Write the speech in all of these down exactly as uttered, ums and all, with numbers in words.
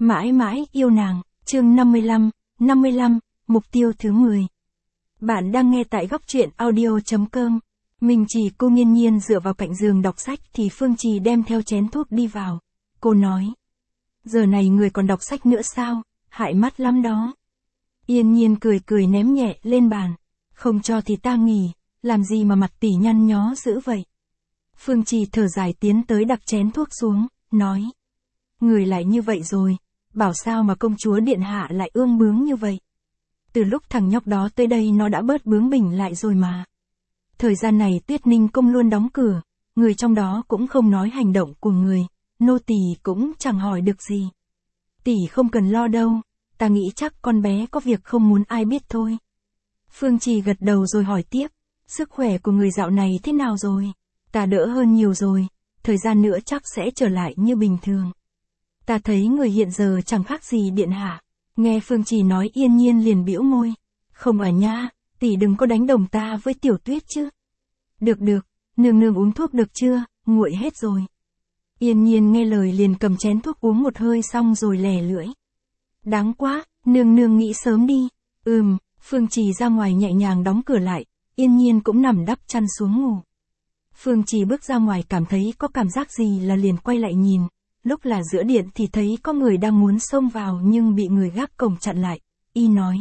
Mãi mãi yêu nàng, chương năm mươi lăm, năm mươi lăm, mục tiêu thứ mười. Bạn đang nghe tại góc truyện audio chấm com. Mình chỉ cô Nhiên Nhiên dựa vào cạnh giường đọc sách thì Phương Trì đem theo chén thuốc đi vào. Cô nói. Giờ này người còn đọc sách nữa sao, hại mắt lắm đó. Yên Nhiên cười cười ném nhẹ lên bàn. Không cho thì ta nghỉ, làm gì mà mặt tỉ nhăn nhó dữ vậy. Phương Trì thở dài tiến tới đặt chén thuốc xuống, nói. Người lại như vậy rồi, bảo sao mà công chúa điện hạ lại ương bướng như vậy. Từ lúc thằng nhóc đó tới đây nó đã bớt bướng bỉnh lại rồi mà. Thời gian này Tuyết Ninh Cung luôn đóng cửa, người trong đó cũng không nói hành động của người, nô tỳ cũng chẳng hỏi được gì. Tỷ không cần lo đâu, ta nghĩ chắc con bé có việc không muốn ai biết thôi. Phương Trì gật đầu rồi hỏi tiếp, sức khỏe của người dạo này thế nào rồi? Ta đỡ hơn nhiều rồi, thời gian nữa chắc sẽ trở lại như bình thường. Ta thấy người hiện giờ chẳng khác gì điện hạ. Nghe Phương Trì nói Yên Nhiên liền bĩu môi. Không à nha, tỷ đừng có đánh đồng ta với Tiểu Tuyết chứ. Được được, nương nương uống thuốc được chưa, nguội hết rồi. Yên Nhiên nghe lời liền cầm chén thuốc uống một hơi xong rồi lè lưỡi. Đáng quá, nương nương nghĩ sớm đi. Ừm, Phương Trì ra ngoài nhẹ nhàng đóng cửa lại, Yên Nhiên cũng nằm đắp chăn xuống ngủ. Phương Trì bước ra ngoài cảm thấy có cảm giác gì là liền quay lại nhìn. Lúc là giữa điện thì thấy có người đang muốn xông vào nhưng bị người gác cổng chặn lại. Y nói.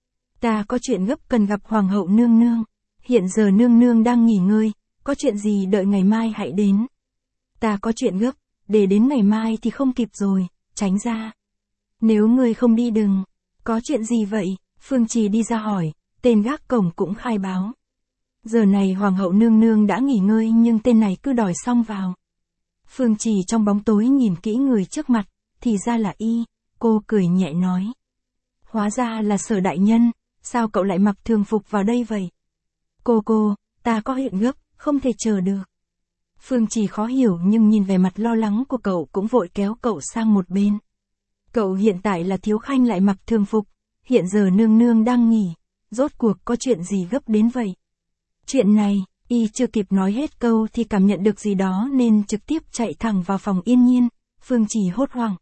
Ta có chuyện gấp cần gặp Hoàng hậu nương nương. Hiện giờ nương nương đang nghỉ ngơi, có chuyện gì đợi ngày mai hãy đến. Ta có chuyện gấp, để đến ngày mai thì không kịp rồi, tránh ra. Nếu ngươi không đi đừng. Có chuyện gì vậy? Phương Trì đi ra hỏi, tên gác cổng cũng khai báo. Giờ này Hoàng hậu nương nương đã nghỉ ngơi nhưng tên này cứ đòi xông vào. Phương Trì trong bóng tối nhìn kỹ người trước mặt, thì ra là y, cô cười nhẹ nói. Hóa ra là Sở đại nhân, sao cậu lại mặc thường phục vào đây vậy? Cô cô, ta có chuyện gấp, không thể chờ được. Phương Trì khó hiểu nhưng nhìn vẻ mặt lo lắng của cậu cũng vội kéo cậu sang một bên. Cậu hiện tại là thiếu khanh lại mặc thường phục, hiện giờ nương nương đang nghỉ, rốt cuộc có chuyện gì gấp đến vậy? Chuyện này, y chưa kịp nói hết câu thì cảm nhận được gì đó nên trực tiếp chạy thẳng vào phòng Yên Nhiên. Phương Trì hốt hoảng.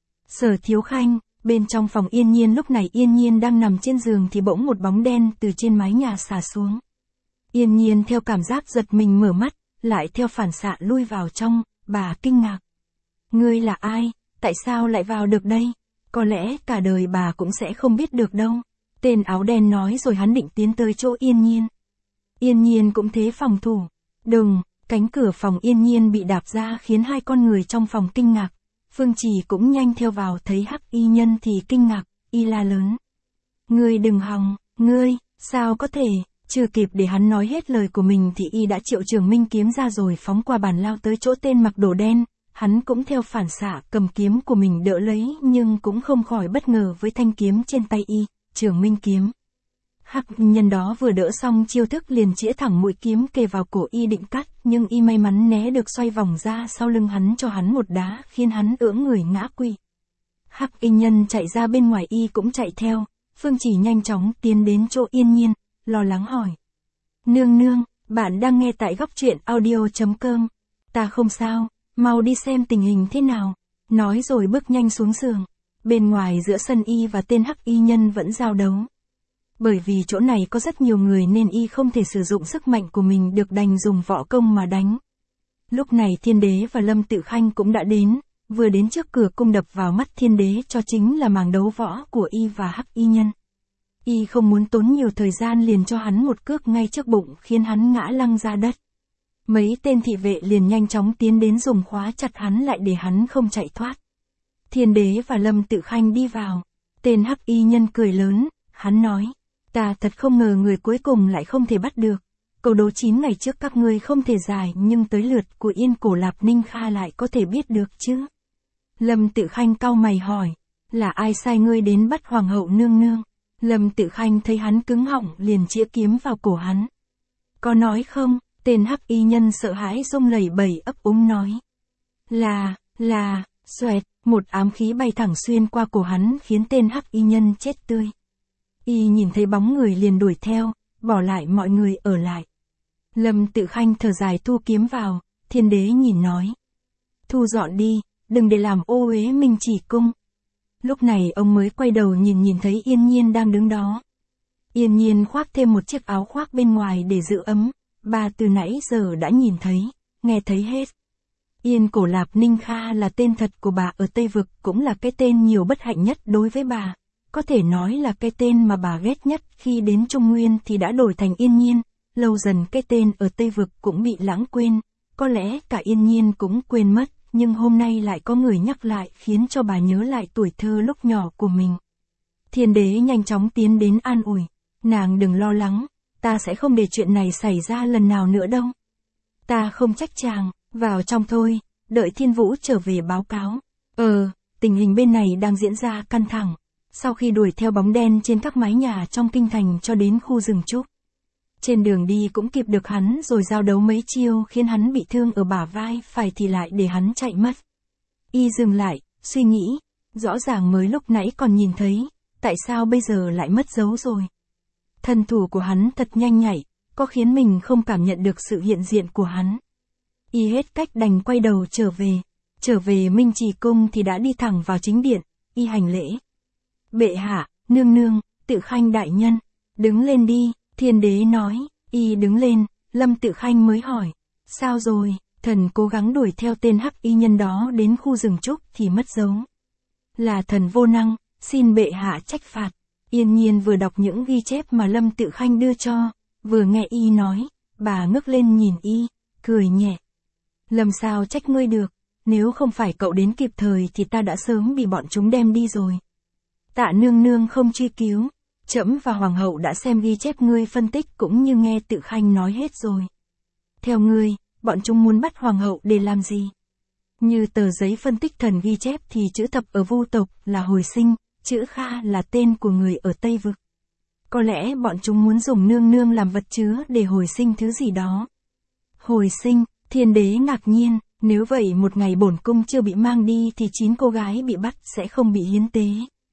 Sở thiếu khanh, bên trong phòng Yên Nhiên lúc này Yên Nhiên đang nằm trên giường thì bỗng một bóng đen từ trên mái nhà xả xuống. Yên Nhiên theo cảm giác giật mình mở mắt, lại theo phản xạ lui vào trong, bà kinh ngạc. Ngươi là ai, tại sao lại vào được đây? Có lẽ cả đời bà cũng sẽ không biết được đâu. Tên áo đen nói rồi hắn định tiến tới chỗ Yên Nhiên. Yên Nhiên cũng thế phòng thủ. Đùng, cánh cửa phòng Yên Nhiên bị đạp ra khiến hai con người trong phòng kinh ngạc. Phương Trì cũng nhanh theo vào thấy Hắc Y Nhân thì kinh ngạc, y la lớn. Ngươi đừng hòng, ngươi, sao có thể, chưa kịp để hắn nói hết lời của mình thì y đã triệu Trường Minh kiếm ra rồi phóng qua bàn lao tới chỗ tên mặc đồ đen. Hắn cũng theo phản xạ cầm kiếm của mình đỡ lấy nhưng cũng không khỏi bất ngờ với thanh kiếm trên tay y, Trường Minh kiếm. Hắc nhân đó vừa đỡ xong chiêu thức liền chĩa thẳng mũi kiếm kề vào cổ y định cắt, nhưng y may mắn né được xoay vòng ra sau lưng hắn cho hắn một đá khiến hắn ưỡng người ngã quỵ. Hắc y nhân chạy ra bên ngoài y cũng chạy theo, Phương Trì nhanh chóng tiến đến chỗ Yên Nhiên, lo lắng hỏi. Nương nương, bạn đang nghe tại góc truyện audio chấm com. Ta không sao, mau đi xem tình hình thế nào. Nói rồi bước nhanh xuống giường. Bên ngoài giữa sân y và tên Hắc y nhân vẫn giao đấu. Bởi vì chỗ này có rất nhiều người nên y không thể sử dụng sức mạnh của mình được đành dùng võ công mà đánh. Lúc này Thiên Đế và Lâm Tự Khanh cũng đã đến, vừa đến trước cửa cung đập vào mắt Thiên Đế cho chính là màng đấu võ của y và Hắc y nhân. Y không muốn tốn nhiều thời gian liền cho hắn một cước ngay trước bụng khiến hắn ngã lăn ra đất. Mấy tên thị vệ liền nhanh chóng tiến đến dùng khóa chặt hắn lại để hắn không chạy thoát. Thiên Đế và Lâm Tự Khanh đi vào. Tên Hắc y nhân cười lớn, hắn nói. Ta thật không ngờ người cuối cùng lại không thể bắt được. Câu đố chín ngày trước các ngươi không thể giải nhưng tới lượt của Yên Cổ Lạp Ninh Kha lại có thể biết được chứ. Lâm Tự Khanh cau mày hỏi. Là ai sai ngươi đến bắt Hoàng hậu nương nương? Lâm Tự Khanh thấy hắn cứng họng liền chĩa kiếm vào cổ hắn. Có nói không? Tên Hắc y nhân sợ hãi rung lẩy bẩy ấp úng nói. Là, là, xoẹt, một ám khí bay thẳng xuyên qua cổ hắn khiến tên Hắc y nhân chết tươi. Y nhìn thấy bóng người liền đuổi theo, bỏ lại mọi người ở lại. Lâm Tự Khanh thở dài thu kiếm vào, Thiên Đế nhìn nói. Thu dọn đi, đừng để làm ô uế Minh Chỉ cung. Lúc này ông mới quay đầu nhìn nhìn thấy Yên Nhiên đang đứng đó. Yên Nhiên khoác thêm một chiếc áo khoác bên ngoài để giữ ấm, bà từ nãy giờ đã nhìn thấy, nghe thấy hết. Yên Cổ Lạp Ninh Kha là tên thật của bà ở Tây Vực, cũng là cái tên nhiều bất hạnh nhất đối với bà. Có thể nói là cái tên mà bà ghét nhất khi đến Trung Nguyên thì đã đổi thành Yên Nhiên, lâu dần cái tên ở Tây Vực cũng bị lãng quên, có lẽ cả Yên Nhiên cũng quên mất, nhưng hôm nay lại có người nhắc lại khiến cho bà nhớ lại tuổi thơ lúc nhỏ của mình. Thiên Đế nhanh chóng tiến đến an ủi, nàng đừng lo lắng, ta sẽ không để chuyện này xảy ra lần nào nữa đâu. Ta không trách chàng, vào trong thôi, đợi Thiên Vũ trở về báo cáo. Ờ, tình hình bên này đang diễn ra căng thẳng. Sau khi đuổi theo bóng đen trên các mái nhà trong kinh thành cho đến khu rừng trúc. Trên đường đi cũng kịp được hắn rồi giao đấu mấy chiêu khiến hắn bị thương ở bả vai, phải thì lại để hắn chạy mất. Y dừng lại, suy nghĩ, rõ ràng mới lúc nãy còn nhìn thấy, tại sao bây giờ lại mất dấu rồi. Thân thủ của hắn thật nhanh nhạy, có khiến mình không cảm nhận được sự hiện diện của hắn. Y hết cách đành quay đầu trở về, trở về Minh Trì Cung thì đã đi thẳng vào chính điện, y hành lễ. Bệ hạ, nương nương, Tự Khanh đại nhân, đứng lên đi, Thiên Đế nói, y đứng lên, Lâm Tự Khanh mới hỏi, sao rồi, thần cố gắng đuổi theo tên hắc y nhân đó đến khu rừng trúc thì mất dấu. Là thần vô năng, xin bệ hạ trách phạt. Yên Nhiên vừa đọc những ghi chép mà Lâm Tự Khanh đưa cho, vừa nghe y nói, bà ngước lên nhìn y, cười nhẹ. Lâm sao trách ngươi được, nếu không phải cậu đến kịp thời thì ta đã sớm bị bọn chúng đem đi rồi. Tạ nương nương không truy cứu, trẫm và hoàng hậu đã xem ghi chép ngươi phân tích cũng như nghe Tự Khanh nói hết rồi. Theo ngươi, bọn chúng muốn bắt hoàng hậu để làm gì? Như tờ giấy phân tích thần ghi chép thì chữ thập ở Vu tộc là hồi sinh, chữ Kha là tên của người ở Tây Vực. Có lẽ bọn chúng muốn dùng nương nương làm vật chứa để hồi sinh thứ gì đó. Hồi sinh, Thiên Đế ngạc nhiên, nếu vậy một ngày bổn cung chưa bị mang đi thì chín cô gái bị bắt sẽ không bị hiến tế.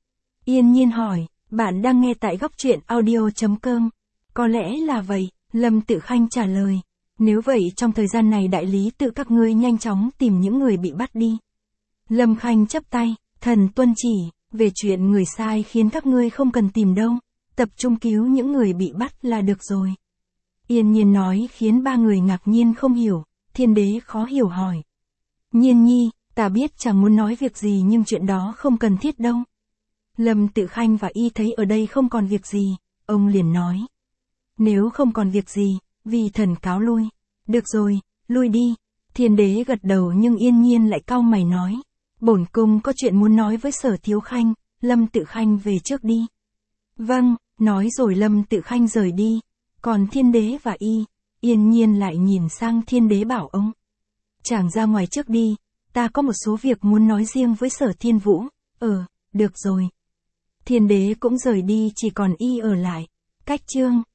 Yên Nhiên hỏi, bạn đang nghe tại góc truyện audio chấm com. Có lẽ là vậy, Lâm Tự Khanh trả lời. Nếu vậy trong thời gian này đại lý tự các ngươi nhanh chóng tìm những người bị bắt đi. Lâm Khanh chắp tay, thần tuân chỉ, về chuyện người sai khiến các ngươi không cần tìm đâu, tập trung cứu những người bị bắt là được rồi. Yên Nhiên nói khiến ba người ngạc nhiên không hiểu, Thiên Đế khó hiểu hỏi. Nhiên nhi, ta biết chàng muốn nói việc gì nhưng chuyện đó không cần thiết đâu. Lâm Tự Khanh và y thấy ở đây không còn việc gì, ông liền nói. Nếu không còn việc gì, vì thần cáo lui. Được rồi, lui đi. Thiên Đế gật đầu nhưng Yên Nhiên lại cau mày nói. Bổn cung có chuyện muốn nói với Sở Thiếu Khanh, Lâm Tự Khanh về trước đi. Vâng, nói rồi Lâm Tự Khanh rời đi. Còn Thiên Đế và y, Yên Nhiên lại nhìn sang Thiên Đế bảo ông. Chàng ra ngoài trước đi, ta có một số việc muốn nói riêng với Sở Thiên Vũ. Ờ, được rồi. Thiên Đế cũng rời đi chỉ còn y ở lại. Cách chương